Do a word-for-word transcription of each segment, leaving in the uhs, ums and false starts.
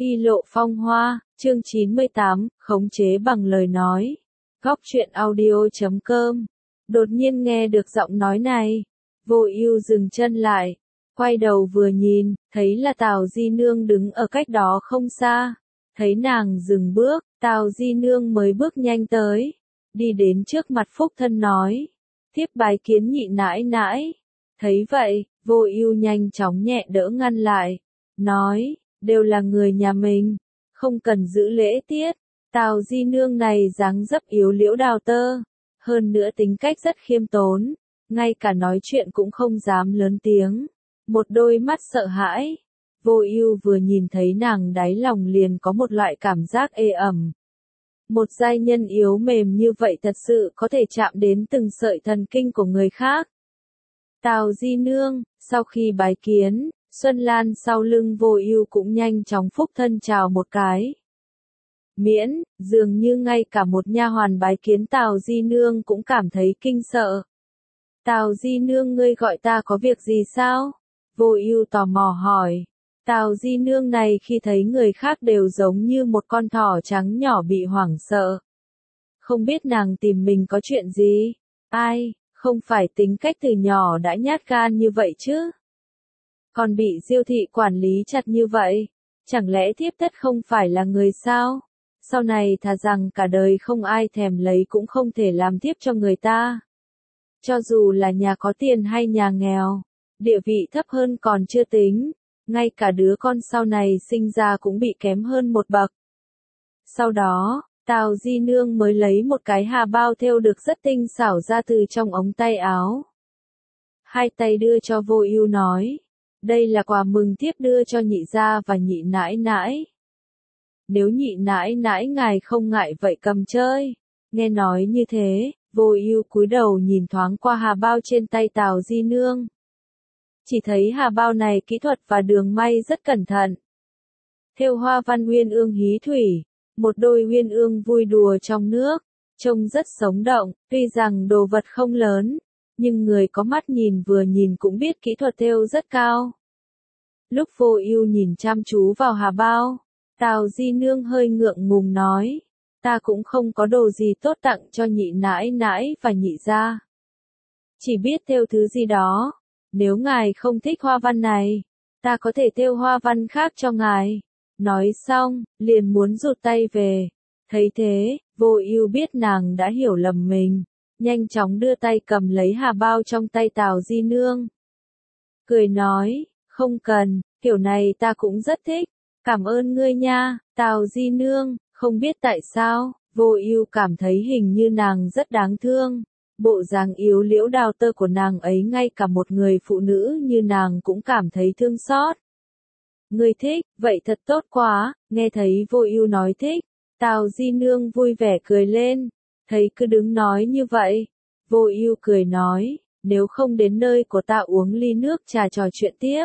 Y lộ phong hoa, chương chín mươi tám, khống chế bằng lời nói. Góc truyện audio chấm com. Đột nhiên nghe được giọng nói này, Vô Ưu dừng chân lại, quay đầu vừa nhìn, thấy là Tào Di Nương đứng ở cách đó không xa. Thấy nàng dừng bước, Tào Di Nương mới bước nhanh tới, đi đến trước mặt Phúc Thân nói: "Tiếp bái kiến nhị nãi nãi." Thấy vậy, Vô Ưu nhanh chóng nhẹ đỡ ngăn lại, nói: "Đều là người nhà mình, không cần giữ lễ tiết." Tào Di Nương này dáng dấp yếu liễu đào tơ, hơn nữa tính cách rất khiêm tốn, ngay cả nói chuyện cũng không dám lớn tiếng, một đôi mắt sợ hãi. Vô Ưu vừa nhìn thấy nàng đáy lòng liền có một loại cảm giác ê ẩm. Một giai nhân yếu mềm như vậy thật sự có thể chạm đến từng sợi thần kinh của người khác. Tào Di Nương, sau khi bái kiến, Xuân Lan sau lưng Vô Ưu cũng nhanh chóng phúc thân chào một cái. Miễn, dường như ngay cả một nha hoàn bái kiến Tào Di Nương cũng cảm thấy kinh sợ. "Tào Di Nương, ngươi gọi ta có việc gì sao?" Vô Ưu tò mò hỏi. Tào Di Nương này khi thấy người khác đều giống như một con thỏ trắng nhỏ bị hoảng sợ. Không biết nàng tìm mình có chuyện gì? Ai, không phải tính cách từ nhỏ đã nhát gan như vậy chứ? Còn bị Diêu thị quản lý chặt như vậy, chẳng lẽ thiếp thất không phải là người sao? Sau này thà rằng cả đời không ai thèm lấy cũng không thể làm thiếp cho người ta. Cho dù là nhà có tiền hay nhà nghèo, địa vị thấp hơn còn chưa tính, ngay cả đứa con sau này sinh ra cũng bị kém hơn một bậc." Sau đó, Tào Di Nương mới lấy một cái hà bao thêu được rất tinh xảo ra từ trong ống tay áo. Hai tay đưa cho Vô Ưu nói: "Đây là quà mừng thiếp đưa cho nhị gia và nhị nãi nãi. Nếu nhị nãi nãi ngài không ngại vậy cầm chơi." Nghe nói như thế, Vô Ưu cúi đầu nhìn thoáng qua hà bao trên tay Tào Di Nương. Chỉ thấy hà bao này kỹ thuật và đường may rất cẩn thận. Thêu hoa văn uyên ương hí thủy, một đôi uyên ương vui đùa trong nước, trông rất sống động, tuy rằng đồ vật không lớn, nhưng người có mắt nhìn vừa nhìn cũng biết kỹ thuật thêu rất cao. Lúc Vô Ưu nhìn chăm chú vào hà bao, Tào Di Nương hơi ngượng ngùng nói: "Ta cũng không có đồ gì tốt tặng cho nhị nãi nãi và nhị gia. Chỉ biết thêu thứ gì đó, nếu ngài không thích hoa văn này, ta có thể thêu hoa văn khác cho ngài." Nói xong, liền muốn rụt tay về. Thấy thế, Vô Ưu biết nàng đã hiểu lầm mình, nhanh chóng đưa tay cầm lấy hà bao trong tay Tào Di Nương. Cười nói: "Không cần, kiểu này ta cũng rất thích. Cảm ơn ngươi nha." Tào Di Nương, không biết tại sao, Vô Ưu cảm thấy hình như nàng rất đáng thương. Bộ dáng yếu liễu đào tơ của nàng ấy ngay cả một người phụ nữ như nàng cũng cảm thấy thương xót. "Ngươi thích, vậy thật tốt quá." Nghe thấy Vô Ưu nói thích, Tào Di Nương vui vẻ cười lên. Thấy cứ đứng nói như vậy, Vô Ưu cười nói: "Nếu không đến nơi của ta uống ly nước trà trò chuyện tiếp."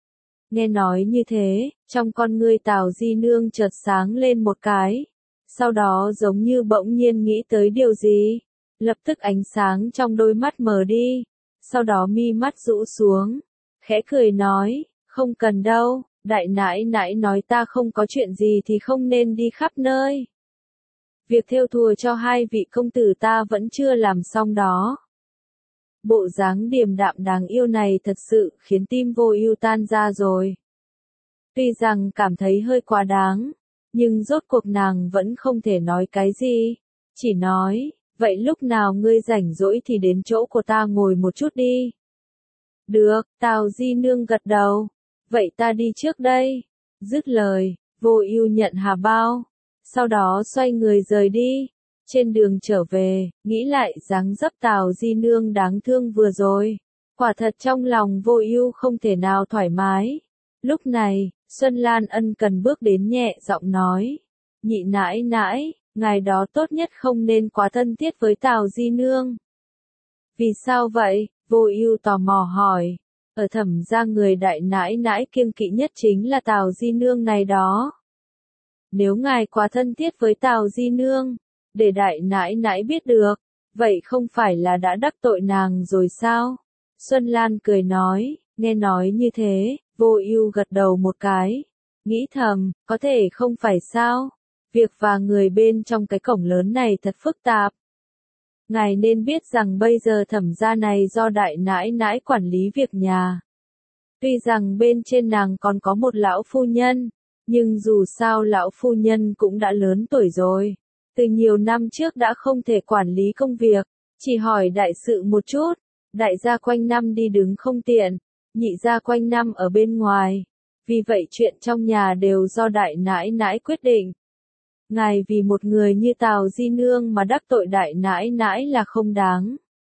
Nghe nói như thế, trong con ngươi Tào Di Nương chợt sáng lên một cái, sau đó giống như bỗng nhiên nghĩ tới điều gì, lập tức ánh sáng trong đôi mắt mờ đi, sau đó mi mắt rũ xuống, khẽ cười nói: "Không cần đâu, đại nãi nãi nói ta không có chuyện gì thì không nên đi khắp nơi. Việc thêu thùa cho hai vị công tử ta vẫn chưa làm xong đó." Bộ dáng điềm đạm đáng yêu này thật sự khiến tim Vô Ưu tan ra rồi. Tuy rằng cảm thấy hơi quá đáng, nhưng rốt cuộc nàng vẫn không thể nói cái gì, chỉ nói: "Vậy lúc nào ngươi rảnh rỗi thì đến chỗ của ta ngồi một chút đi." "Được." Tào Di Nương gật đầu. "Vậy ta đi trước đây." Dứt lời, Vô Ưu nhận hà bao, sau đó xoay người rời đi. Trên đường trở về, nghĩ lại dáng dấp Tào Di Nương đáng thương vừa rồi, quả thật trong lòng Vô Ưu không thể nào thoải mái. Lúc này, Xuân Lan ân cần bước đến nhẹ giọng nói: "Nhị nãi nãi, ngài đó tốt nhất không nên quá thân thiết với Tào Di Nương." "Vì sao vậy?" Vô Ưu tò mò hỏi. "Ở Thẩm gia người đại nãi nãi kiêng kỵ nhất chính là Tào Di Nương này đó. Nếu ngài quá thân thiết với Tào Di Nương, để đại nãi nãi biết được, vậy không phải là đã đắc tội nàng rồi sao?" Xuân Lan cười nói. Nghe nói như thế, Vô Ưu gật đầu một cái, nghĩ thầm, có thể không phải sao? Việc và người bên trong cái cổng lớn này thật phức tạp. Ngài nên biết rằng bây giờ thẩm gia này do đại nãi nãi quản lý việc nhà. Tuy rằng bên trên nàng còn có một lão phu nhân, nhưng dù sao lão phu nhân cũng đã lớn tuổi rồi. Từ nhiều năm trước đã không thể quản lý công việc, chỉ hỏi đại sự một chút, đại gia quanh năm đi đứng không tiện, nhị gia quanh năm ở bên ngoài. Vì vậy chuyện trong nhà đều do đại nãi nãi quyết định. Ngài vì một người như Tào Di Nương mà đắc tội đại nãi nãi là không đáng.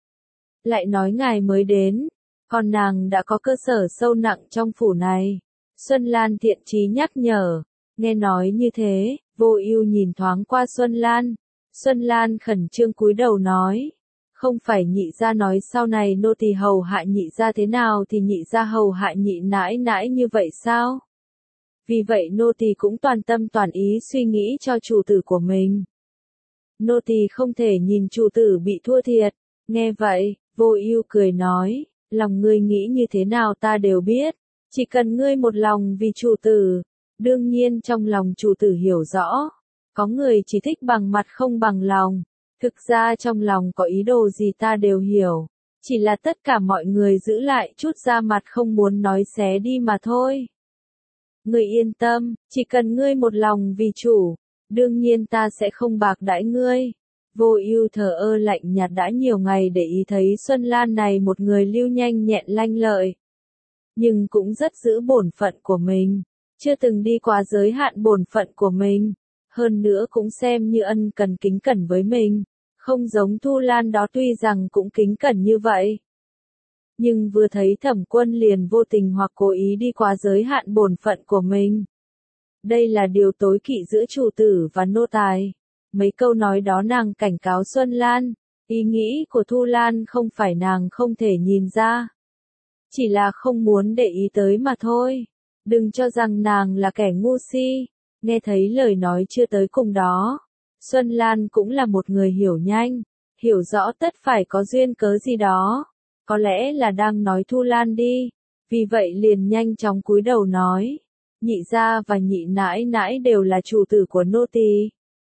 Lại nói ngài mới đến, còn nàng đã có cơ sở sâu nặng trong phủ này. Xuân Lan thiện chí nhắc nhở, nghe nói như thế, Vô Ưu nhìn thoáng qua Xuân Lan. Xuân Lan khẩn trương cúi đầu nói, không phải nhị gia nói sau này nô tỳ hầu hạ nhị gia thế nào thì nhị gia hầu hạ nhị nãi nãi như vậy sao? Vì vậy nô tỳ cũng toàn tâm toàn ý suy nghĩ cho chủ tử của mình. Nô tỳ không thể nhìn chủ tử bị thua thiệt. Nghe vậy, Vô Ưu cười nói, lòng ngươi nghĩ như thế nào ta đều biết, chỉ cần ngươi một lòng vì chủ tử. Đương nhiên trong lòng chủ tử hiểu rõ, có người chỉ thích bằng mặt không bằng lòng, thực ra trong lòng có ý đồ gì ta đều hiểu, chỉ là tất cả mọi người giữ lại chút da mặt không muốn nói xé đi mà thôi. Ngươi yên tâm, chỉ cần ngươi một lòng vì chủ, đương nhiên ta sẽ không bạc đãi ngươi. Vô Ưu thờ ơ lạnh nhạt đã nhiều ngày để ý thấy Xuân Lan này một người lưu nhanh nhẹn lanh lợi, nhưng cũng rất giữ bổn phận của mình, chưa từng đi quá giới hạn bổn phận của mình, hơn nữa cũng xem như ân cần kính cẩn với mình, không giống Thu Lan đó tuy rằng cũng kính cẩn như vậy. Nhưng vừa thấy Thẩm Quân liền vô tình hoặc cố ý đi quá giới hạn bổn phận của mình. Đây là điều tối kỵ giữa chủ tử và nô tài. Mấy câu nói đó nàng cảnh cáo Xuân Lan, ý nghĩ của Thu Lan không phải nàng không thể nhìn ra. Chỉ là không muốn để ý tới mà thôi. Đừng cho rằng nàng là kẻ ngu si. Nghe thấy lời nói chưa tới cùng đó. Xuân Lan cũng là một người hiểu nhanh, hiểu rõ tất phải có duyên cớ gì đó. Có lẽ là đang nói Thu Lan đi. Vì vậy liền nhanh chóng cúi đầu nói. Nhị gia và nhị nãi nãi đều là chủ tử của nô tỳ.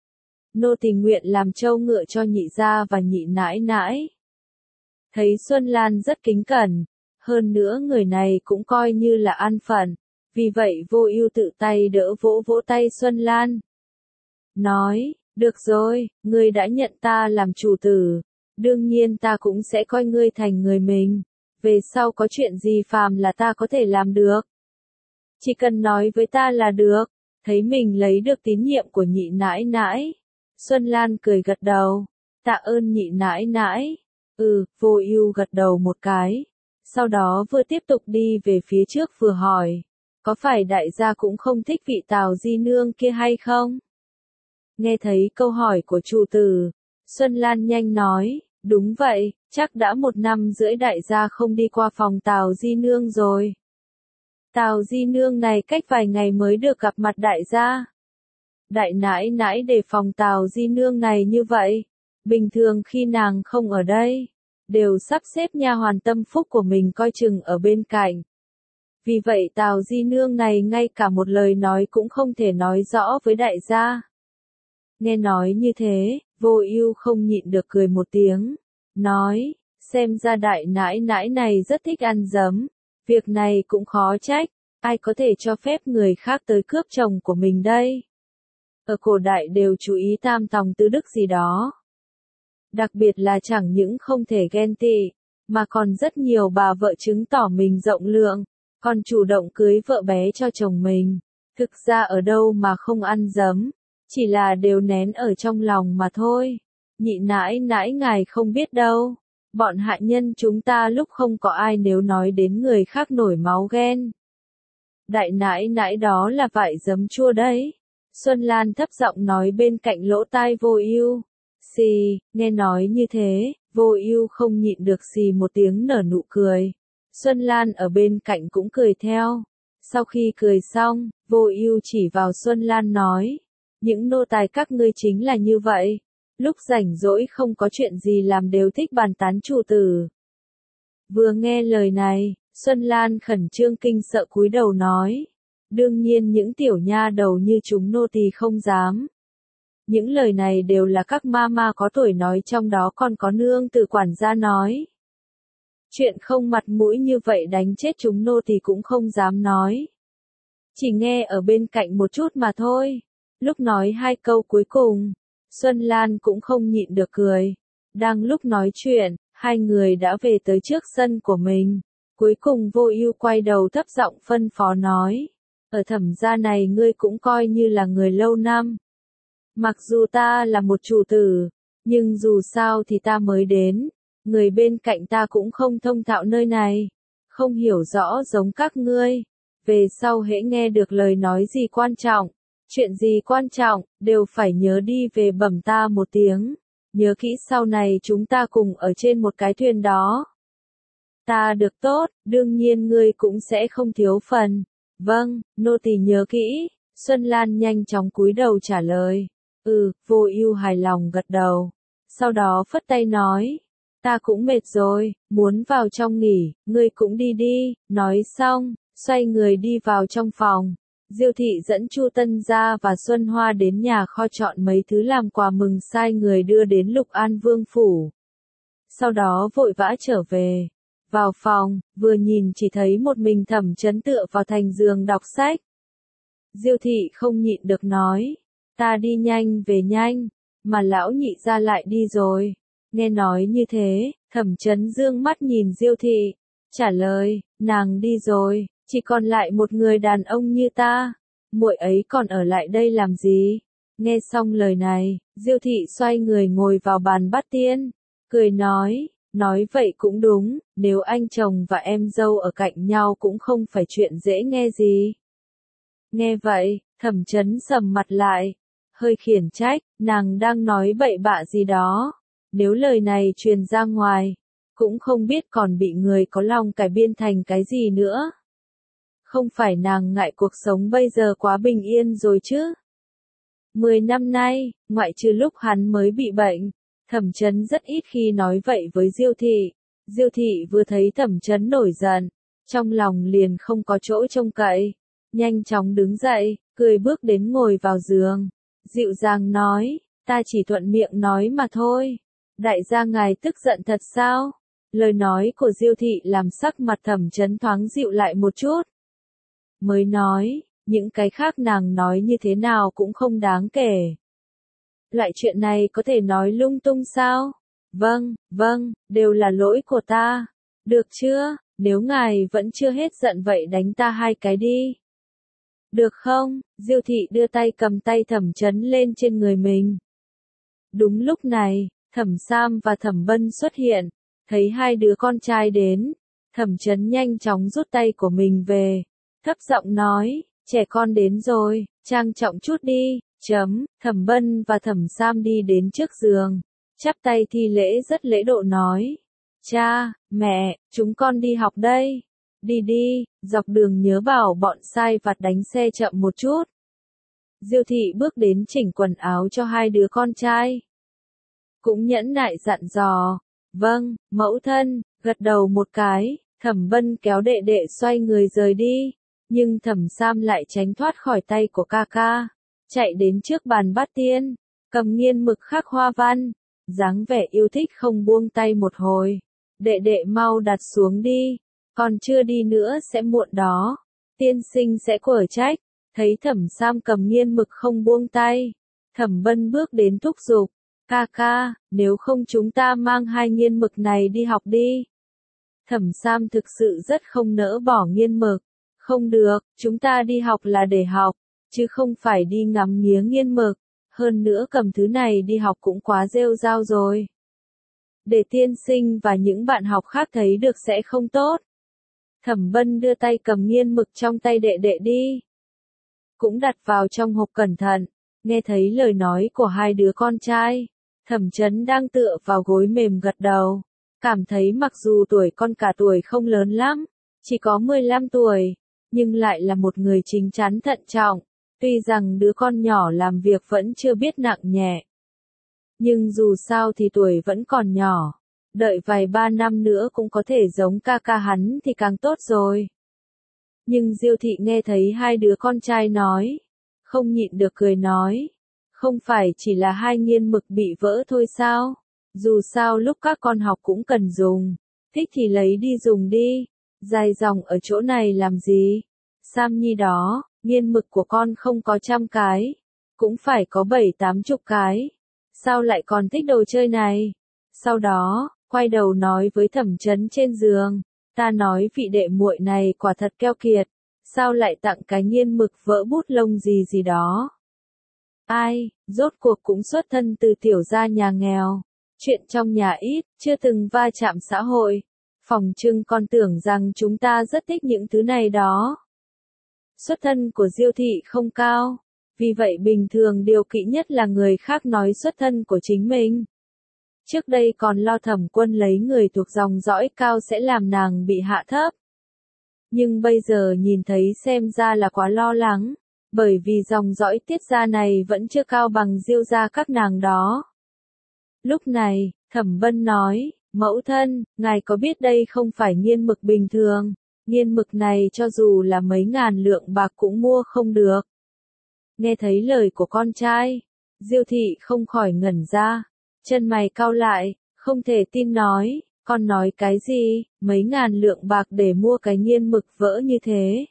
Nô tỳ nguyện làm trâu ngựa cho nhị gia và nhị nãi nãi. Thấy Xuân Lan rất kính cẩn, hơn nữa người này cũng coi như là an phận, vì vậy Vô Ưu tự tay đỡ vỗ vỗ tay Xuân Lan. Nói, được rồi, ngươi đã nhận ta làm chủ tử, đương nhiên ta cũng sẽ coi ngươi thành người mình, về sau có chuyện gì phàm là ta có thể làm được. Chỉ cần nói với ta là được, thấy mình lấy được tín nhiệm của nhị nãi nãi. Xuân Lan cười gật đầu, tạ ơn nhị nãi nãi. Ừ, Vô Ưu gật đầu một cái, sau đó vừa tiếp tục đi về phía trước vừa hỏi, có phải đại gia cũng không thích vị Tào Di Nương kia hay không? Nghe thấy câu hỏi của chủ tử, Xuân Lan nhanh nói, đúng vậy, chắc đã một năm rưỡi đại gia không đi qua phòng Tào Di Nương rồi. Tào Di Nương này cách vài ngày mới được gặp mặt đại gia. Đại nãi nãi để phòng Tào Di Nương này như vậy, bình thường khi nàng không ở đây, đều sắp xếp nha hoàn tâm phúc của mình coi chừng ở bên cạnh. Vì vậy Tào Di Nương này ngay cả một lời nói cũng không thể nói rõ với đại gia. Nghe nói như thế, Vô Ưu không nhịn được cười một tiếng, nói, xem ra đại nãi nãi này rất thích ăn dấm, việc này cũng khó trách, ai có thể cho phép người khác tới cướp chồng của mình đây. Ở cổ đại đều chú ý tam tòng tứ đức gì đó. Đặc biệt là chẳng những không thể ghen tị, mà còn rất nhiều bà vợ chứng tỏ mình rộng lượng, còn chủ động cưới vợ bé cho chồng mình. Thực ra ở đâu mà không ăn dấm, chỉ là đều nén ở trong lòng mà thôi. Nhị nãi nãi ngài không biết đâu, bọn hạ nhân chúng ta lúc không có ai nếu nói đến người khác nổi máu ghen. Đại nãi nãi đó là vải giấm chua đấy. Xuân Lan thấp giọng nói bên cạnh lỗ tai Vô Ưu. Xì, nghe nói như thế, Vô Ưu không nhịn được xì một tiếng nở nụ cười. Xuân Lan ở bên cạnh cũng cười theo. Sau khi cười xong, Vô Ưu chỉ vào Xuân Lan nói, những nô tài các ngươi chính là như vậy, lúc rảnh rỗi không có chuyện gì làm đều thích bàn tán chủ tử. Vừa nghe lời này, Xuân Lan khẩn trương kinh sợ cúi đầu nói, Đương nhiên những tiểu nha đầu như chúng nô tỳ không dám. Những lời này đều là các mama có tuổi nói, trong đó còn có nương tử quản gia nói. Chuyện không mặt mũi như vậy đánh chết chúng nô tỳ cũng không dám nói. Chỉ nghe ở bên cạnh một chút mà thôi. Lúc nói hai câu cuối cùng, Xuân Lan cũng không nhịn được cười. Đang lúc nói chuyện, hai người đã về tới trước sân của mình. Cuối cùng Vô Ưu quay đầu thấp giọng phân phó nói. Ở Thẩm gia này ngươi cũng coi như là người lâu năm. Mặc dù ta là một chủ tử, nhưng dù sao thì ta mới đến. Người bên cạnh ta cũng không thông thạo nơi này. Không hiểu rõ giống các ngươi. Về sau hễ nghe được lời nói gì quan trọng, chuyện gì quan trọng, đều phải nhớ đi về bẩm ta một tiếng. Nhớ kỹ sau này chúng ta cùng ở trên một cái thuyền đó. Ta được tốt, đương nhiên ngươi cũng sẽ không thiếu phần. Vâng, nô tỳ nhớ kỹ. Xuân Lan nhanh chóng cúi đầu trả lời. Ừ, Vô Ưu hài lòng gật đầu. Sau đó phất tay nói. Ta cũng mệt rồi, muốn vào trong nghỉ, ngươi cũng đi đi. Nói xong, xoay người đi vào trong phòng. Diêu thị dẫn Chu Tân Gia và Xuân Hoa đến nhà kho chọn mấy thứ làm quà mừng, sai người đưa đến Lục An Vương phủ. Sau đó vội vã trở về. Vào phòng, vừa nhìn chỉ thấy một mình Thẩm Chấn tựa vào thành giường đọc sách. Diêu thị không nhịn được nói, ta đi nhanh về nhanh, mà lão nhị gia lại đi rồi. Nghe nói như thế, Thẩm Chấn dương mắt nhìn Diêu thị, trả lời, nàng đi rồi, chỉ còn lại một người đàn ông như ta, muội ấy còn ở lại đây làm gì? Nghe xong lời này, Diêu thị xoay người ngồi vào bàn bát tiên, cười nói, nói vậy cũng đúng, nếu anh chồng và em dâu ở cạnh nhau cũng không phải chuyện dễ nghe gì. Nghe vậy, Thẩm Chấn sầm mặt lại, hơi khiển trách, nàng đang nói bậy bạ gì đó. Nếu lời này truyền ra ngoài, cũng không biết còn bị người có lòng cải biên thành cái gì nữa. Không phải nàng ngại cuộc sống bây giờ quá bình yên rồi chứ? Mười năm nay, ngoại trừ lúc hắn mới bị bệnh, Thẩm Chấn rất ít khi nói vậy với Diêu thị. Diêu thị vừa thấy Thẩm Chấn nổi giận, trong lòng liền không có chỗ trông cậy, nhanh chóng đứng dậy, cười bước đến ngồi vào giường, dịu dàng nói, ta chỉ thuận miệng nói mà thôi. Đại gia ngài tức giận thật sao? Lời nói của Diêu thị làm sắc mặt Thẩm Chấn thoáng dịu lại một chút. Mới nói, những cái khác nàng nói như thế nào cũng không đáng kể. Loại chuyện này có thể nói lung tung sao? Vâng, vâng, đều là lỗi của ta. Được chưa, nếu ngài vẫn chưa hết giận vậy đánh ta hai cái đi. Được không? Diêu thị đưa tay cầm tay Thẩm Chấn lên trên người mình. Đúng lúc này, Thẩm Sam và Thẩm Bân xuất hiện, thấy hai đứa con trai đến, Thẩm Chấn nhanh chóng rút tay của mình về, thấp giọng nói, trẻ con đến rồi, trang trọng chút đi, chấm, Thẩm Bân và Thẩm Sam đi đến trước giường, chắp tay thi lễ rất lễ độ nói, cha, mẹ, chúng con đi học đây, đi đi, dọc đường nhớ bảo bọn sai vặt đánh xe chậm một chút. Diêu thị bước đến chỉnh quần áo cho hai đứa con trai. Cũng nhẫn nại dặn dò, vâng, mẫu thân, gật đầu một cái, Thẩm Bân kéo đệ đệ xoay người rời đi, nhưng Thẩm Sam lại tránh thoát khỏi tay của ca ca, chạy đến trước bàn bát tiên, cầm nghiên mực khắc hoa văn, dáng vẻ yêu thích không buông tay một hồi, đệ đệ mau đặt xuống đi, còn chưa đi nữa sẽ muộn đó, tiên sinh sẽ quở trách. Thấy Thẩm Sam cầm nghiên mực không buông tay, Thẩm Bân bước đến thúc giục, ca ca, nếu không chúng ta mang hai nghiên mực này đi học đi. Thẩm Sam thực sự rất không nỡ bỏ nghiên mực, không được, chúng ta đi học là để học, chứ không phải đi ngắm nghía nghiên mực, hơn nữa cầm thứ này đi học cũng quá rêu rao rồi. Để tiên sinh và những bạn học khác thấy được sẽ không tốt. Thẩm Bân đưa tay cầm nghiên mực trong tay đệ đệ đi. Cũng đặt vào trong hộp cẩn thận, nghe thấy lời nói của hai đứa con trai, Thẩm Chấn đang tựa vào gối mềm gật đầu, cảm thấy mặc dù tuổi con cả tuổi không lớn lắm, chỉ có mười lăm tuổi, nhưng lại là một người chín chắn thận trọng, tuy rằng đứa con nhỏ làm việc vẫn chưa biết nặng nhẹ. Nhưng dù sao thì tuổi vẫn còn nhỏ, đợi vài ba năm nữa cũng có thể giống ca ca hắn thì càng tốt rồi. Nhưng Diêu thị nghe thấy hai đứa con trai nói, không nhịn được cười nói, không phải chỉ là hai nghiên mực bị vỡ thôi sao? Dù sao lúc các con học cũng cần dùng, thích thì lấy đi dùng đi, dài dòng ở chỗ này làm gì? Sam Nhi đó, nghiên mực của con không có trăm cái, cũng phải có bảy tám chục cái, sao lại còn thích đồ chơi này? Sau đó, quay đầu nói với Thẩm Chấn trên giường, ta nói vị đệ muội này quả thật keo kiệt, sao lại tặng cái nghiên mực vỡ bút lông gì gì đó. Ai, rốt cuộc cũng xuất thân từ tiểu gia nhà nghèo, chuyện trong nhà ít, chưa từng va chạm xã hội, phòng trưng con tưởng rằng chúng ta rất thích những thứ này đó. Xuất thân của Diêu thị không cao, vì vậy bình thường điều kỵ nhất là người khác nói xuất thân của chính mình. Trước đây còn lo Thẩm Quân lấy người thuộc dòng dõi cao sẽ làm nàng bị hạ thấp. Nhưng bây giờ nhìn thấy xem ra là quá lo lắng, bởi vì dòng dõi Tiết gia này vẫn chưa cao bằng Diêu gia các nàng đó. Lúc này, Thẩm Bân nói, mẫu thân, ngài có biết đây không phải nghiên mực bình thường, nghiên mực này cho dù là mấy ngàn lượng bạc cũng mua không được. Nghe thấy lời của con trai, Diêu thị không khỏi ngẩn ra, chân mày cau lại, không thể tin nói, con nói cái gì, mấy ngàn lượng bạc để mua cái nghiên mực vỡ như thế.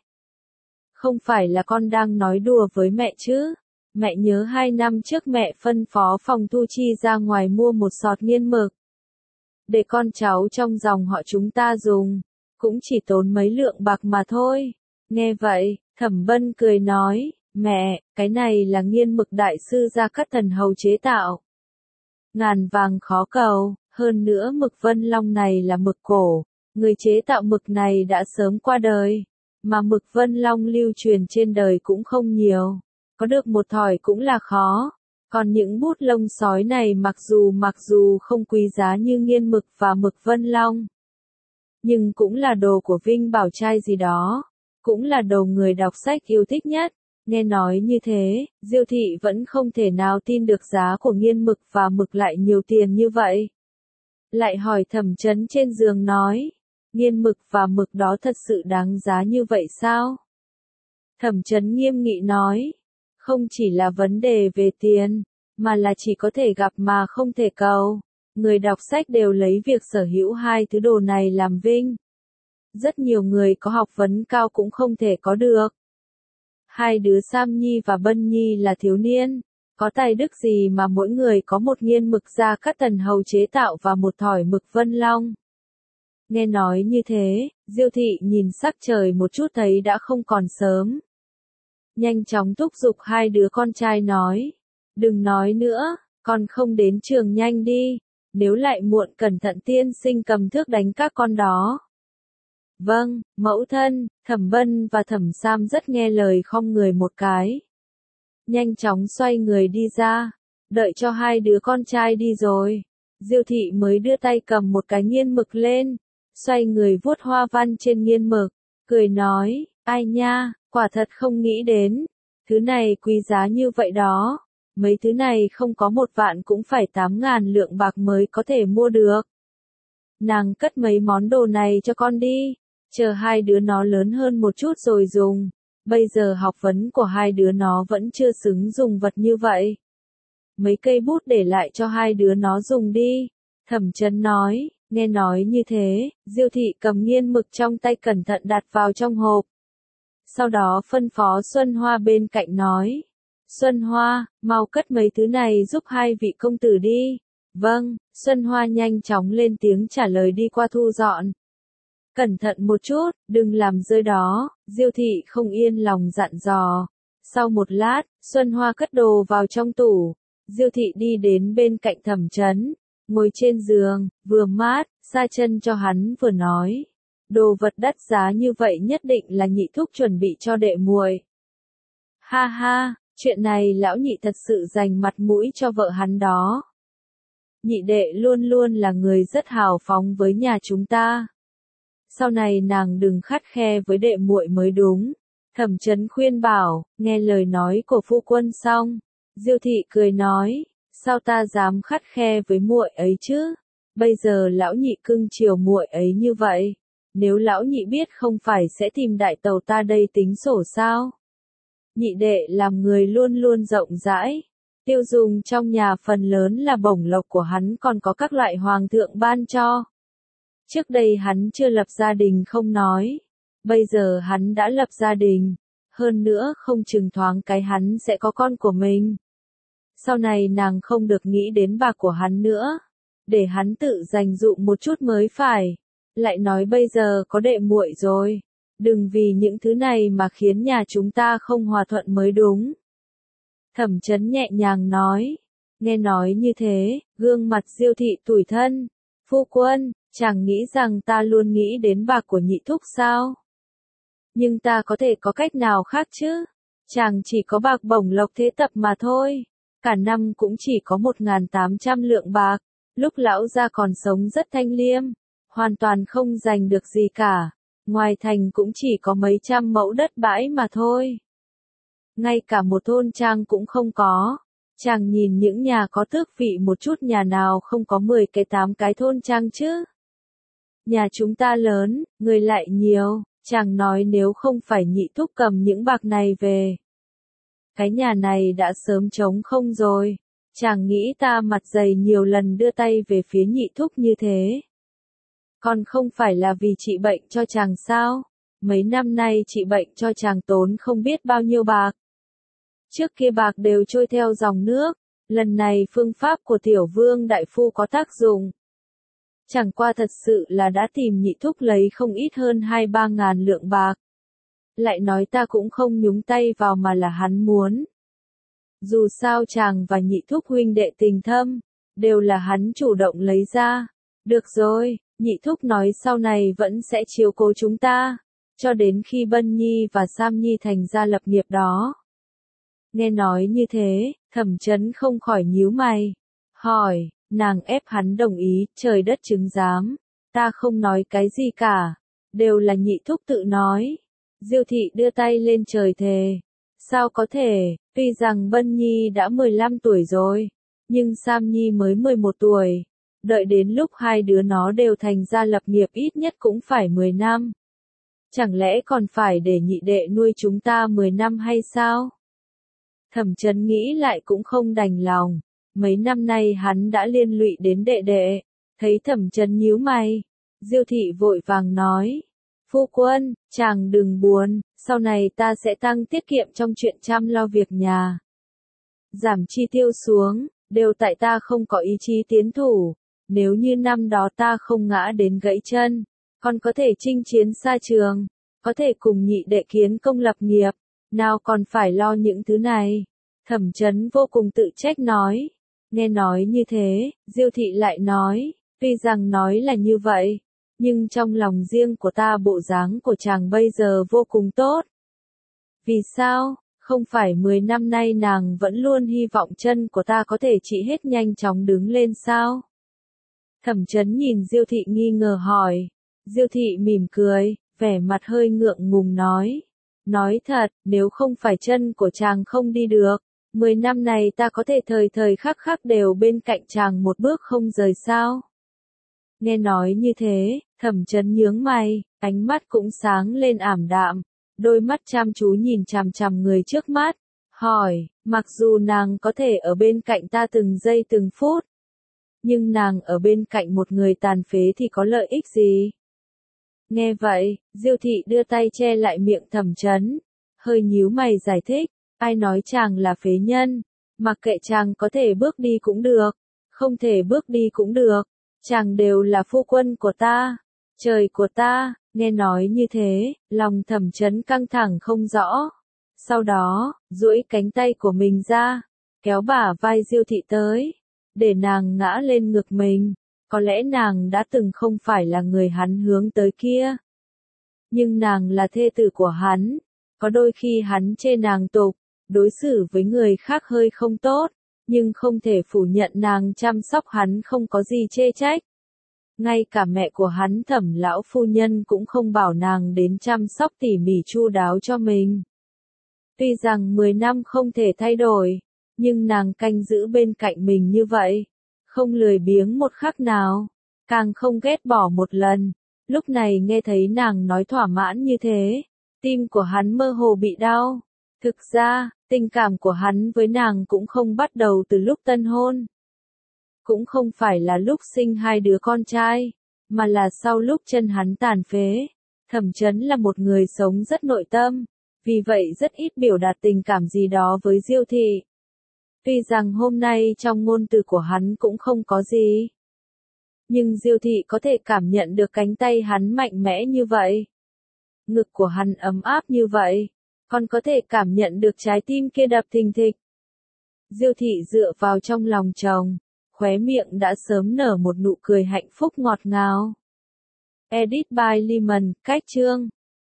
Không phải là con đang nói đùa với mẹ chứ? Mẹ nhớ hai năm trước mẹ phân phó phòng thu chi ra ngoài mua một sọt nghiên mực, để con cháu trong dòng họ chúng ta dùng, cũng chỉ tốn mấy lượng bạc mà thôi. Nghe vậy, Thẩm Bân cười nói, mẹ, cái này là nghiên mực đại sư Gia Cát Thần hầu chế tạo. Ngàn vàng khó cầu, hơn nữa mực Vân Long này là mực cổ, người chế tạo mực này đã sớm qua đời, mà mực Vân Long lưu truyền trên đời cũng không nhiều, có được một thỏi cũng là khó. Còn những bút lông sói này mặc dù mặc dù không quý giá như nghiên mực và mực Vân Long, nhưng cũng là đồ của Vinh Bảo trai gì đó, cũng là đồ người đọc sách yêu thích nhất. Nghe nói như thế, Diêu thị vẫn không thể nào tin được giá của nghiên mực và mực lại nhiều tiền như vậy. Lại hỏi Thẩm Chấn trên giường nói, nghiên mực và mực đó thật sự đáng giá như vậy sao? Thẩm Chấn nghiêm nghị nói, không chỉ là vấn đề về tiền, mà là chỉ có thể gặp mà không thể cầu. Người đọc sách đều lấy việc sở hữu hai thứ đồ này làm vinh. Rất nhiều người có học vấn cao cũng không thể có được. Hai đứa Sam Nhi và Bân Nhi là thiếu niên, có tài đức gì mà mỗi người có một nghiên mực Gia Cát Thần hầu chế tạo và một thỏi mực Vân Long. Nghe nói như thế, Diêu thị nhìn sắc trời một chút thấy đã không còn sớm. Nhanh chóng thúc giục hai đứa con trai nói, đừng nói nữa, con không đến trường nhanh đi, nếu lại muộn cẩn thận tiên sinh cầm thước đánh các con đó. Vâng, mẫu thân. Thẩm Bân và Thẩm Sam rất nghe lời khom người một cái. Nhanh chóng xoay người đi ra, đợi cho hai đứa con trai đi rồi. Diêu thị mới đưa tay cầm một cái nghiên mực lên, xoay người vuốt hoa văn trên nghiên mực, cười nói, ai nha, quả thật không nghĩ đến, thứ này quý giá như vậy đó, mấy thứ này không có một vạn cũng phải tám ngàn lượng bạc mới có thể mua được. Nàng cất mấy món đồ này cho con đi, chờ hai đứa nó lớn hơn một chút rồi dùng, bây giờ học vấn của hai đứa nó vẫn chưa xứng dùng vật như vậy. Mấy cây bút để lại cho hai đứa nó dùng đi, Thẩm Chấn nói. Nghe nói như thế, Diêu thị cầm nghiên mực trong tay cẩn thận đặt vào trong hộp. Sau đó phân phó Xuân Hoa bên cạnh nói, Xuân Hoa, mau cất mấy thứ này giúp hai vị công tử đi. Vâng, Xuân Hoa nhanh chóng lên tiếng trả lời đi qua thu dọn. Cẩn thận một chút, đừng làm rơi đó, Diêu thị không yên lòng dặn dò. Sau một lát, Xuân Hoa cất đồ vào trong tủ, Diêu thị đi đến bên cạnh Thẩm Chấn, ngồi trên giường, vừa mát, sa chân cho hắn vừa nói. Đồ vật đắt giá như vậy nhất định là nhị thúc chuẩn bị cho đệ muội. Ha ha, chuyện này lão nhị thật sự dành mặt mũi cho vợ hắn đó. Nhị đệ luôn luôn là người rất hào phóng với nhà chúng ta. Sau này nàng đừng khắt khe với đệ muội mới đúng. Thẩm Chấn khuyên bảo, nghe lời nói của phu quân xong, Diêu thị cười nói, sao ta dám khắt khe với muội ấy chứ? Bây giờ lão nhị cưng chiều muội ấy như vậy, nếu lão nhị biết không phải sẽ tìm đại tàu ta đây tính sổ sao? Nhị đệ làm người luôn luôn rộng rãi, tiêu dùng trong nhà phần lớn là bổng lộc của hắn còn có các loại hoàng thượng ban cho. Trước đây hắn chưa lập gia đình không nói, bây giờ hắn đã lập gia đình, hơn nữa không chừng thoáng cái hắn sẽ có con của mình. Sau này nàng không được nghĩ đến bạc của hắn nữa, để hắn tự dành dụm một chút mới phải. Lại nói bây giờ có đệ muội rồi, đừng vì những thứ này mà khiến nhà chúng ta không hòa thuận mới đúng. Thẩm Chấn nhẹ nhàng nói, nghe nói như thế, gương mặt Diêu thị tủi thân, phu quân, chàng nghĩ rằng ta luôn nghĩ đến bạc của nhị thúc sao? Nhưng ta có thể có cách nào khác chứ? Chàng chỉ có bạc bổng lộc thế tập mà thôi, cả năm cũng chỉ có một nghìn tám trăm lượng bạc, lúc lão gia còn sống rất thanh liêm, hoàn toàn không giành được gì cả, ngoài thành cũng chỉ có mấy trăm mẫu đất bãi mà thôi. Ngay cả một thôn trang cũng không có, chàng nhìn những nhà có tước vị một chút nhà nào không có mười cái tám cái thôn trang chứ. Nhà chúng ta lớn, người lại nhiều, chàng nói nếu không phải nhị thúc cầm những bạc này về. Cái nhà này đã sớm trống không rồi, chàng nghĩ ta mặt dày nhiều lần đưa tay về phía nhị thúc như thế. Còn không phải là vì trị bệnh cho chàng sao? Mấy năm nay trị bệnh cho chàng tốn không biết bao nhiêu bạc. Trước kia bạc đều trôi theo dòng nước, lần này phương pháp của tiểu vương đại phu có tác dụng. Chẳng qua thật sự là đã tìm nhị thúc lấy không ít hơn hai ba ngàn lượng bạc. Lại nói ta cũng không nhúng tay vào mà là hắn muốn. Dù sao chàng và nhị thúc huynh đệ tình thâm, đều là hắn chủ động lấy ra. Được rồi, nhị thúc nói sau này vẫn sẽ chiếu cố chúng ta, cho đến khi Bân Nhi và Sam Nhi thành ra lập nghiệp đó. Nghe nói như thế, Thẩm Chấn không khỏi nhíu mày, hỏi, nàng ép hắn đồng ý, trời đất chứng giám, ta không nói cái gì cả, đều là nhị thúc tự nói. Diêu thị đưa tay lên trời thề, sao có thể, tuy rằng Bân Nhi đã mười lăm tuổi rồi, nhưng Sam Nhi mới mười một tuổi, đợi đến lúc hai đứa nó đều thành ra lập nghiệp ít nhất cũng phải mười năm. Chẳng lẽ còn phải để nhị đệ nuôi chúng ta mười năm hay sao? Thẩm Chấn nghĩ lại cũng không đành lòng, mấy năm nay hắn đã liên lụy đến đệ đệ, thấy Thẩm Chấn nhíu mày, Diêu thị vội vàng nói, phu quân, chàng đừng buồn, sau này ta sẽ tăng tiết kiệm trong chuyện chăm lo việc nhà. Giảm chi tiêu xuống, đều tại ta không có ý chí tiến thủ, nếu như năm đó ta không ngã đến gãy chân, còn có thể chinh chiến xa trường, có thể cùng nhị đệ kiến công lập nghiệp, nào còn phải lo những thứ này. Thẩm Chấn vô cùng tự trách nói, nghe nói như thế, Diêu thị lại nói, tuy rằng nói là như vậy, nhưng trong lòng riêng của ta bộ dáng của chàng bây giờ vô cùng tốt. Vì sao? Không phải mười năm nay nàng vẫn luôn hy vọng chân của ta có thể trị hết nhanh chóng đứng lên sao? Thẩm Chấn nhìn Diêu thị nghi ngờ hỏi. Diêu thị mỉm cười, vẻ mặt hơi ngượng ngùng nói. Nói thật, nếu không phải chân của chàng không đi được, mười năm này ta có thể thời thời khắc khắc đều bên cạnh chàng một bước không rời sao? Nghe nói như thế, Thẩm Chấn nhướng mày, ánh mắt cũng sáng lên ảm đạm, đôi mắt chăm chú nhìn chằm chằm người trước mắt, hỏi, mặc dù nàng có thể ở bên cạnh ta từng giây từng phút, nhưng nàng ở bên cạnh một người tàn phế thì có lợi ích gì? Nghe vậy, Diêu thị đưa tay che lại miệng Thẩm Chấn, hơi nhíu mày giải thích, ai nói chàng là phế nhân, mặc kệ chàng có thể bước đi cũng được, không thể bước đi cũng được, chàng đều là phu quân của ta, trời của ta. Nghe nói như thế, lòng Thẩm Chấn căng thẳng không rõ. Sau đó, duỗi cánh tay của mình ra, kéo bả vai Diêu thị tới, để nàng ngã lên ngực mình. Có lẽ nàng đã từng không phải là người hắn hướng tới kia, nhưng nàng là thê tử của hắn. Có đôi khi hắn chê nàng tục, đối xử với người khác hơi không tốt, nhưng không thể phủ nhận nàng chăm sóc hắn không có gì chê trách. Ngay cả mẹ của hắn Thẩm lão phu nhân cũng không bảo nàng đến chăm sóc tỉ mỉ chu đáo cho mình. Tuy rằng mười năm không thể thay đổi, nhưng nàng canh giữ bên cạnh mình như vậy, không lười biếng một khắc nào, càng không ghét bỏ một lần. Lúc này nghe thấy nàng nói thỏa mãn như thế, tim của hắn mơ hồ bị đau. Thực ra, tình cảm của hắn với nàng cũng không bắt đầu từ lúc tân hôn. Cũng không phải là lúc sinh hai đứa con trai, mà là sau lúc chân hắn tàn phế. Thẩm Chấn là một người sống rất nội tâm, vì vậy rất ít biểu đạt tình cảm gì đó với Diêu Thị. Tuy rằng hôm nay trong ngôn từ của hắn cũng không có gì, nhưng Diêu Thị có thể cảm nhận được cánh tay hắn mạnh mẽ như vậy. Ngực của hắn ấm áp như vậy, còn có thể cảm nhận được trái tim kia đập thình thịch. Diêu Thị dựa vào trong lòng chồng, khóe miệng đã sớm nở một nụ cười hạnh phúc ngọt ngào. Edit by Lemon, cách chương